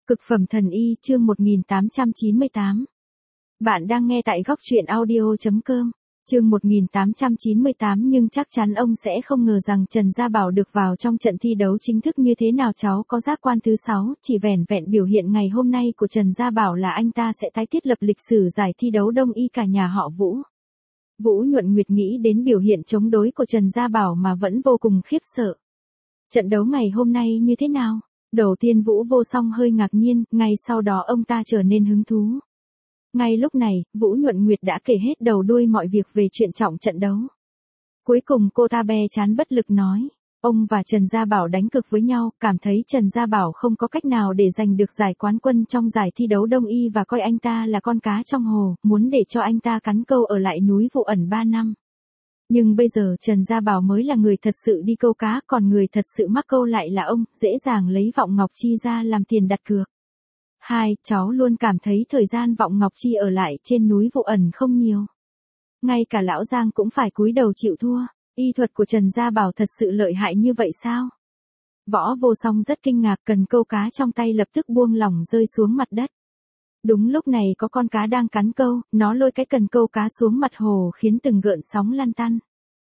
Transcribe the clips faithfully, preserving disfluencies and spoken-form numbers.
Cực phẩm thần y chương một nghìn tám trăm chín mươi tám. Bạn đang nghe tại góc truyện audio chấm com. Chương một nghìn tám trăm chín mươi tám nhưng chắc chắn ông sẽ không ngờ rằng Trần Gia Bảo được vào trong trận thi đấu chính thức như thế nào. Cháu có giác quan thứ sáu, chỉ vẻn vẹn biểu hiện ngày hôm nay của Trần Gia Bảo là anh ta sẽ tái thiết lập lịch sử giải thi đấu đông y cả nhà họ Vũ. Vũ Nhuận Nguyệt nghĩ đến biểu hiện chống đối của Trần Gia Bảo mà vẫn vô cùng khiếp sợ. Trận đấu ngày hôm nay như thế nào? Đầu tiên Vũ Vô Song hơi ngạc nhiên, ngay sau đó ông ta trở nên hứng thú. Ngay lúc này, Vũ Nhuận Nguyệt đã kể hết đầu đuôi mọi việc về chuyện trọng trận đấu. Cuối cùng cô ta be chán bất lực nói, ông và Trần Gia Bảo đánh cực với nhau, cảm thấy Trần Gia Bảo không có cách nào để giành được giải quán quân trong giải thi đấu đông y và coi anh ta là con cá trong hồ, muốn để cho anh ta cắn câu ở lại núi Vụ Ẩn ba năm. Nhưng bây giờ Trần Gia Bảo mới là người thật sự đi câu cá, còn người thật sự mắc câu lại là ông, dễ dàng lấy Vọng Ngọc Chi ra làm tiền đặt cược. Hai, cháu luôn cảm thấy thời gian Vọng Ngọc Chi ở lại trên núi Vụ Ẩn không nhiều. Ngay cả lão Giang cũng phải cúi đầu chịu thua, y thuật của Trần Gia Bảo thật sự lợi hại như vậy sao? Võ Vô Song rất kinh ngạc, cần câu cá trong tay lập tức buông lỏng rơi xuống mặt đất. Đúng lúc này có con cá đang cắn câu, nó lôi cái cần câu cá xuống mặt hồ khiến từng gợn sóng lăn tăn.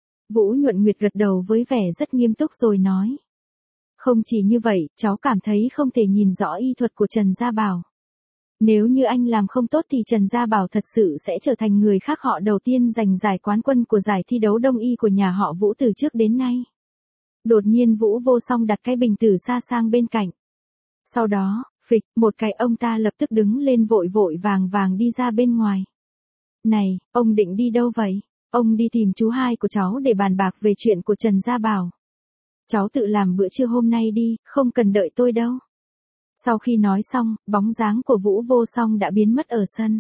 Vũ Nhuận Nguyệt gật đầu với vẻ rất nghiêm túc rồi nói. Không chỉ như vậy, cháu cảm thấy không thể nhìn rõ y thuật của Trần Gia Bảo. Nếu như anh làm không tốt thì Trần Gia Bảo thật sự sẽ trở thành người khác họ đầu tiên giành giải quán quân của giải thi đấu đông y của nhà họ Vũ từ trước đến nay. Đột nhiên Vũ Vô Song đặt cái bình tử xa sang bên cạnh. Sau đó, phịch, một cái ông ta lập tức đứng lên vội vội vàng vàng đi ra bên ngoài. Này, ông định đi đâu vậy? Ông đi tìm chú hai của cháu để bàn bạc về chuyện của Trần Gia Bảo. Cháu tự làm bữa trưa hôm nay đi, không cần đợi tôi đâu. Sau khi nói xong, bóng dáng của Vũ Vô Song đã biến mất ở sân.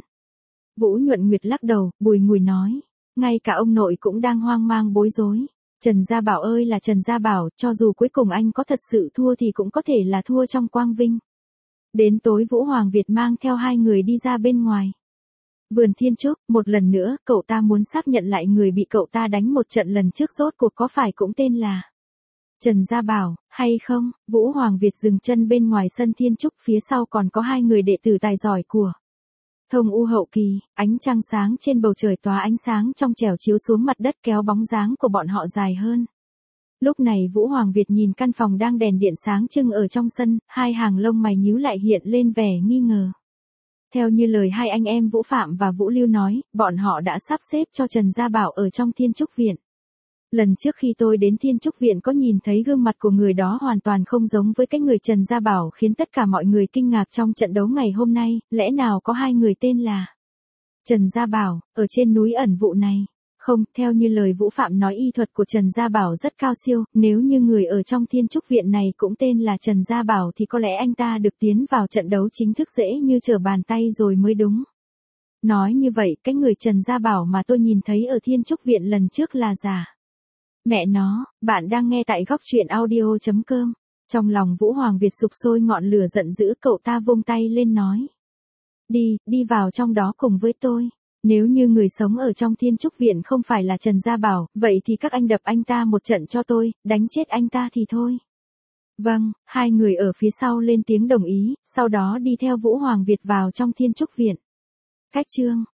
Vũ Nhuận Nguyệt lắc đầu, bùi ngùi nói, ngay cả ông nội cũng đang hoang mang bối rối. Trần Gia Bảo ơi là Trần Gia Bảo, cho dù cuối cùng anh có thật sự thua thì cũng có thể là thua trong quang vinh. Đến tối Vũ Hoàng Việt mang theo hai người đi ra bên ngoài. Vườn Thiên Trúc, một lần nữa, cậu ta muốn xác nhận lại người bị cậu ta đánh một trận lần trước rốt cuộc có phải cũng tên là Trần Gia Bảo, hay không? Vũ Hoàng Việt dừng chân bên ngoài sân Thiên Trúc, phía sau còn có hai người đệ tử tài giỏi của Thông U hậu kỳ, ánh trăng sáng trên bầu trời tỏa ánh sáng trong trẻo chiếu xuống mặt đất kéo bóng dáng của bọn họ dài hơn. Lúc này Vũ Hoàng Việt nhìn căn phòng đang đèn điện sáng trưng ở trong sân, hai hàng lông mày nhíu lại hiện lên vẻ nghi ngờ. Theo như lời hai anh em Vũ Phạm và Vũ Lưu nói, bọn họ đã sắp xếp cho Trần Gia Bảo ở trong Thiên Trúc Viện. Lần trước khi tôi đến Thiên Trúc Viện có nhìn thấy gương mặt của người đó hoàn toàn không giống với cái người Trần Gia Bảo, khiến tất cả mọi người kinh ngạc trong trận đấu ngày hôm nay, lẽ nào có hai người tên là Trần Gia Bảo, ở trên núi ẩn vụ này? Không, theo như lời Vũ Phạm nói y thuật của Trần Gia Bảo rất cao siêu, nếu như người ở trong Thiên Trúc Viện này cũng tên là Trần Gia Bảo thì có lẽ anh ta được tiến vào trận đấu chính thức dễ như trở bàn tay rồi mới đúng. Nói như vậy, cái người Trần Gia Bảo mà tôi nhìn thấy ở Thiên Trúc Viện lần trước là giả. Mẹ nó, bạn đang nghe tại góc truyện audio chấm com. Trong lòng Vũ Hoàng Việt sục sôi ngọn lửa giận dữ, cậu ta vung tay lên nói. Đi, đi vào trong đó cùng với tôi. Nếu như người sống ở trong Thiên Trúc Viện không phải là Trần Gia Bảo, vậy thì các anh đập anh ta một trận cho tôi, đánh chết anh ta thì thôi. Vâng, hai người ở phía sau lên tiếng đồng ý, sau đó đi theo Vũ Hoàng Việt vào trong Thiên Trúc Viện. Cách chương